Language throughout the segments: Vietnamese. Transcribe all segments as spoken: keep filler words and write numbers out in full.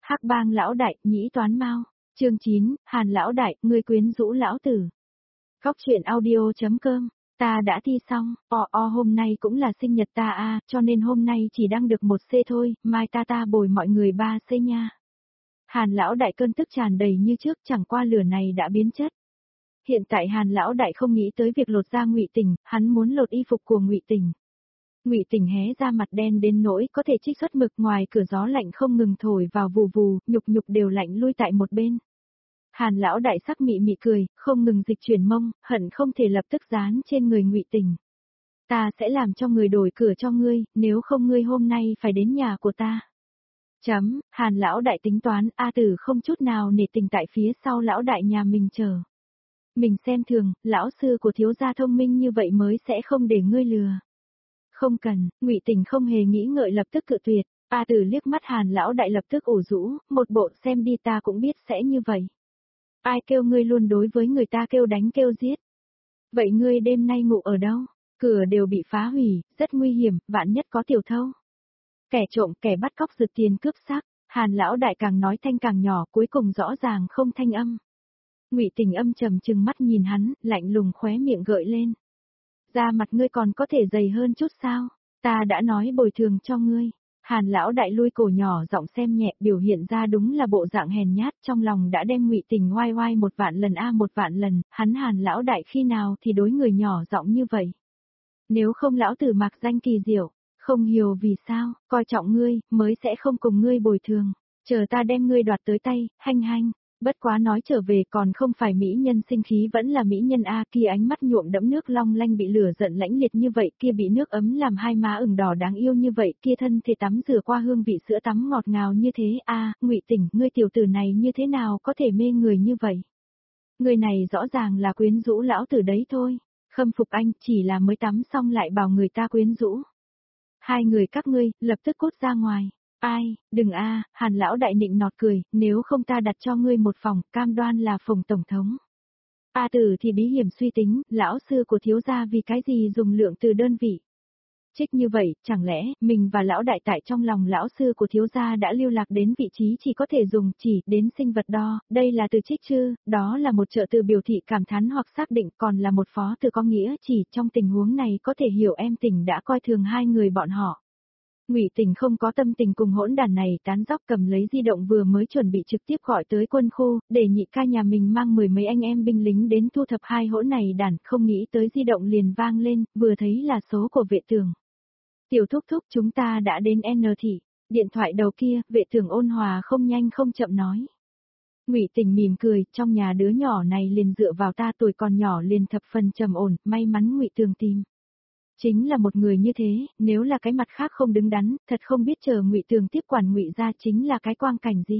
Hắc Bang lão đại, nhĩ toán mau. Chương chín, Hàn lão đại, ngươi quyến rũ lão tử. Góc truyện audio.com. Ta đã thi xong, o o hôm nay cũng là sinh nhật ta a, cho nên hôm nay chỉ đăng được một C thôi, mai ta ta bồi mọi người ba C nha. Hàn lão đại cơn tức tràn đầy như trước, chẳng qua lửa này đã biến chất. Hiện tại Hàn lão đại không nghĩ tới việc lột ra Ngụy Tình, hắn muốn lột y phục của Ngụy Tình. Ngụy Tình hé ra mặt đen đến nỗi có thể trích xuất mực, ngoài cửa gió lạnh không ngừng thổi vào vù vù, nhục nhục đều lạnh lui tại một bên. Hàn lão đại sắc mị mị cười, không ngừng dịch chuyển mông, hận không thể lập tức dán trên người Ngụy Tình. Ta sẽ làm cho người đổi cửa cho ngươi, nếu không ngươi hôm nay phải đến nhà của ta. Chấm, Hàn lão đại tính toán, A Tử không chút nào nể tình tại phía sau lão đại nhà mình chờ. Mình xem thường, lão sư của thiếu gia thông minh như vậy mới sẽ không để ngươi lừa. Không cần, Ngụy Tình không hề nghĩ ngợi lập tức cự tuyệt. A Tử liếc mắt Hàn lão đại lập tức ủ rũ, một bộ xem đi ta cũng biết sẽ như vậy. Ai kêu ngươi luôn đối với người ta kêu đánh kêu giết. Vậy ngươi đêm nay ngủ ở đâu? Cửa đều bị phá hủy, rất nguy hiểm, vạn nhất có tiểu thâu. Kẻ trộm, kẻ bắt cóc giật tiền cướp xác. Hàn lão đại càng nói thanh càng nhỏ, cuối cùng rõ ràng không thanh âm. Ngụy Tình âm trầm trừng mắt nhìn hắn, lạnh lùng khóe miệng gợi lên. Da mặt ngươi còn có thể dày hơn chút sao? Ta đã nói bồi thường cho ngươi. Hàn lão đại lui cổ nhỏ giọng xem nhẹ, biểu hiện ra đúng là bộ dạng hèn nhát, trong lòng đã đem Ngụy Tình oai oai một vạn lần a một vạn lần, hắn Hàn lão đại khi nào thì đối người nhỏ giọng như vậy. Nếu không lão tử mặc danh kỳ diệu, không hiểu vì sao, coi trọng ngươi, mới sẽ không cùng ngươi bồi thường, chờ ta đem ngươi đoạt tới tay, hanh hanh. Bất quá nói trở về còn không phải mỹ nhân sinh khí vẫn là mỹ nhân a, kia ánh mắt nhuộm đẫm nước long lanh bị lửa giận lãnh liệt như vậy, kia bị nước ấm làm hai má ửng đỏ đáng yêu như vậy, kia thân thể tắm rửa qua hương vị sữa tắm ngọt ngào như thế a, Ngụy Tình, ngươi tiểu tử này như thế nào có thể mê người như vậy? Người này rõ ràng là quyến rũ lão tử đấy thôi, khâm phục anh, chỉ là mới tắm xong lại bảo người ta quyến rũ. Hai người các ngươi, lập tức cút ra ngoài. Ai, đừng a, Hàn lão đại nịnh nọt cười, nếu không ta đặt cho ngươi một phòng, cam đoan là phòng tổng thống. A Tử thì bí hiểm suy tính, lão sư của thiếu gia vì cái gì dùng lượng từ đơn vị. Trích như vậy, chẳng lẽ, mình và lão đại tại trong lòng lão sư của thiếu gia đã lưu lạc đến vị trí chỉ có thể dùng chỉ đến sinh vật đo, đây là từ trích chứ, đó là một trợ từ biểu thị cảm thán hoặc xác định, còn là một phó từ có nghĩa chỉ, trong tình huống này có thể hiểu em Tình đã coi thường hai người bọn họ. Ngụy Tình không có tâm tình cùng hỗn đàn này tán dóc, cầm lấy di động vừa mới chuẩn bị trực tiếp gọi tới quân khu, để nhị ca nhà mình mang mười mấy anh em binh lính đến thu thập hai hỗn này đàn, không nghĩ tới di động liền vang lên, vừa thấy là số của vệ tường. Tiểu thúc thúc, chúng ta đã đến N thị, điện thoại đầu kia, vệ tường ôn hòa không nhanh không chậm nói. Ngụy Tình mỉm cười, trong nhà đứa nhỏ này liền dựa vào ta, tuổi còn nhỏ liền thập phần trầm ổn, may mắn Ngụy Tường tìm. Chính là một người như thế, nếu là cái mặt khác không đứng đắn, thật không biết chờ Ngụy Tường tiếp quản Ngụy gia chính là cái quang cảnh gì.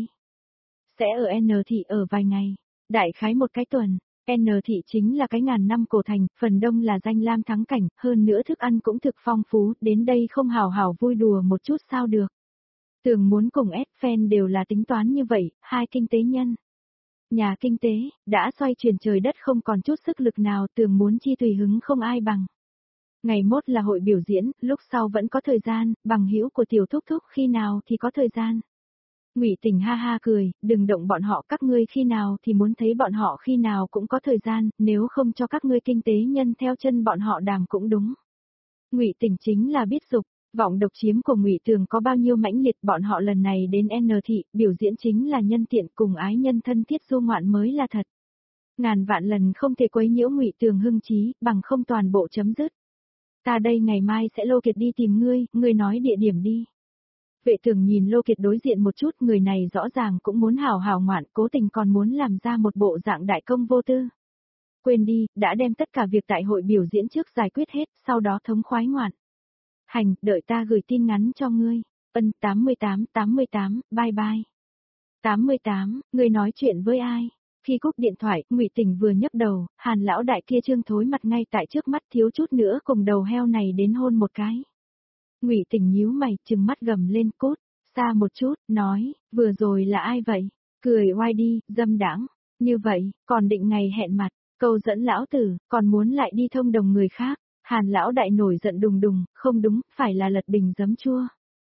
Sẽ ở N thị ở vài ngày, đại khái một cái tuần. N thị chính là cái ngàn năm cổ thành, phần đông là danh lam thắng cảnh, hơn nữa thức ăn cũng thực phong phú, đến đây không hào hào vui đùa một chút sao được. Tường muốn cùng S fan đều là tính toán như vậy, hai kinh tế nhân. Nhà kinh tế, đã xoay chuyển trời đất không còn chút sức lực nào, Tường muốn chi tùy hứng không ai bằng. Ngày mốt là hội biểu diễn, lúc sau vẫn có thời gian, bằng hữu của tiểu thúc thúc khi nào thì có thời gian. Ngụy Tình ha ha cười, đừng động bọn họ, các ngươi khi nào thì muốn thấy bọn họ khi nào cũng có thời gian, nếu không cho các ngươi kinh tế nhân theo chân bọn họ đàm cũng đúng. Ngụy Tình chính là biết dục, vọng độc chiếm của Ngụy Tường có bao nhiêu mãnh liệt, bọn họ lần này đến N thị, biểu diễn chính là nhân tiện cùng ái nhân thân thiết du ngoạn mới là thật. Ngàn vạn lần không thể quấy nhiễu Ngụy Tường hưng trí, bằng không toàn bộ chấm dứt. Ta đây ngày mai sẽ Lô Kiệt đi tìm ngươi, ngươi nói địa điểm đi. Vệ Tường nhìn Lô Kiệt đối diện một chút, người này rõ ràng cũng muốn hào hào ngoạn, cố tình còn muốn làm ra một bộ dạng đại công vô tư. Quên đi, đã đem tất cả việc tại hội biểu diễn trước giải quyết hết, sau đó thống khoái ngoạn. Hành, đợi ta gửi tin ngắn cho ngươi. Ân, tám mươi tám, tám mươi tám, bye bye. tám mươi tám, ngươi nói chuyện với ai? Khi cúp điện thoại, Ngụy Tình vừa nhấc đầu, Hàn lão đại kia trương thối mặt ngay tại trước mắt, thiếu chút nữa cùng đầu heo này đến hôn một cái. Ngụy Tình nhíu mày, trừng mắt gầm lên, cút xa một chút, nói, vừa rồi là ai vậy? Cười oai đi, dâm đãng, như vậy, còn định ngày hẹn mặt, câu dẫn lão tử, còn muốn lại đi thông đồng người khác. Hàn lão đại nổi giận đùng đùng, không đúng, phải là lật bình giấm chua.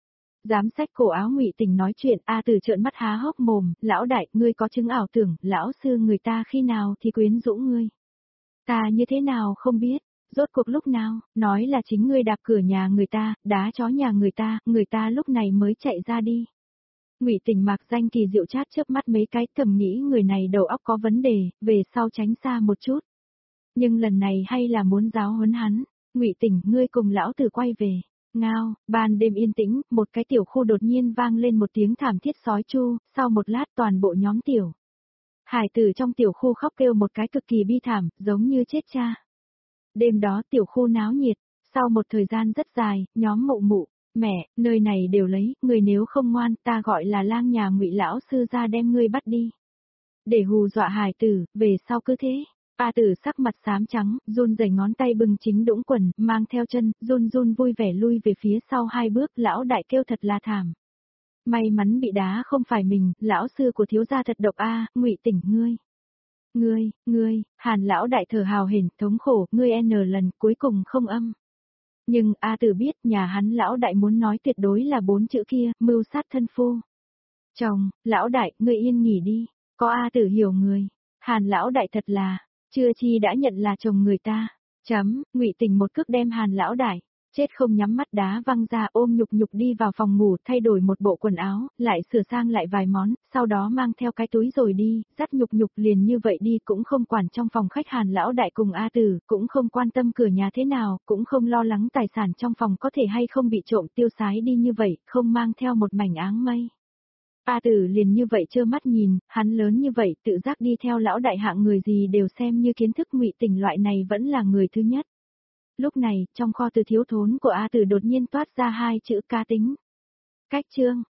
Dám xách cổ áo Ngụy Tình nói chuyện, A Tử trợn mắt há hốc mồm, lão đại, ngươi có chứng ảo tưởng, lão sư người ta khi nào thì quyến rũ ngươi. Ta như thế nào không biết, rốt cuộc lúc nào, nói là chính ngươi đạp cửa nhà người ta, đá chó nhà người ta, người ta lúc này mới chạy ra đi. Ngụy Tình Mạc Danh kỳ diệu chát chớp mắt mấy cái, thầm nghĩ người này đầu óc có vấn đề, về sau tránh xa một chút. Nhưng lần này hay là muốn giáo huấn hắn, Ngụy Tình, ngươi cùng lão tử quay về. Ngao, ban đêm yên tĩnh, một cái tiểu khu đột nhiên vang lên một tiếng thảm thiết sói chu, sau một lát toàn bộ nhóm tiểu hải tử trong tiểu khu khóc kêu một cái cực kỳ bi thảm, giống như chết cha. Đêm đó tiểu khu náo nhiệt, sau một thời gian rất dài, nhóm Mụ Mụ, mẹ, nơi này đều lấy, người nếu không ngoan, ta gọi là lang nhà Ngụy lão sư ra đem ngươi bắt đi. Để hù dọa hải tử, về sau cứ thế. A Tử sắc mặt xám trắng, run rẩy ngón tay bưng chính đũng quần, mang theo chân, run run vui vẻ lui về phía sau hai bước, lão đại kêu thật là thảm. May mắn bị đá không phải mình, lão sư của thiếu gia thật độc a, Ngụy Tình ngươi. Ngươi, ngươi, Hàn lão đại thở hào hển, thống khổ, ngươi n lần, cuối cùng không âm. Nhưng A Tử biết nhà hắn lão đại muốn nói tuyệt đối là bốn chữ kia, mưu sát thân phu. Chồng, lão đại, ngươi yên nghỉ đi, có A Tử hiểu người, Hàn lão đại thật là, chưa chi đã nhận là chồng người ta. Chấm, Ngụy Tình một cước đem Hàn lão đại, chết không nhắm mắt đá văng ra ôm nhục nhục đi vào phòng ngủ thay đổi một bộ quần áo, lại sửa sang lại vài món, sau đó mang theo cái túi rồi đi, dắt nhục nhục liền như vậy đi cũng không quản trong phòng khách Hàn lão đại cùng A Tử, cũng không quan tâm cửa nhà thế nào, cũng không lo lắng tài sản trong phòng có thể hay không bị trộm tiêu sái đi như vậy, không mang theo một mảnh áng mây. A Tử liền như vậy trơ mắt nhìn, hắn lớn như vậy tự giác đi theo lão đại hạng người gì đều xem như kiến thức Ngụy Tình loại này vẫn là người thứ nhất. Lúc này, trong kho từ thiếu thốn của A Tử đột nhiên toát ra hai chữ cá tính. Cách chương,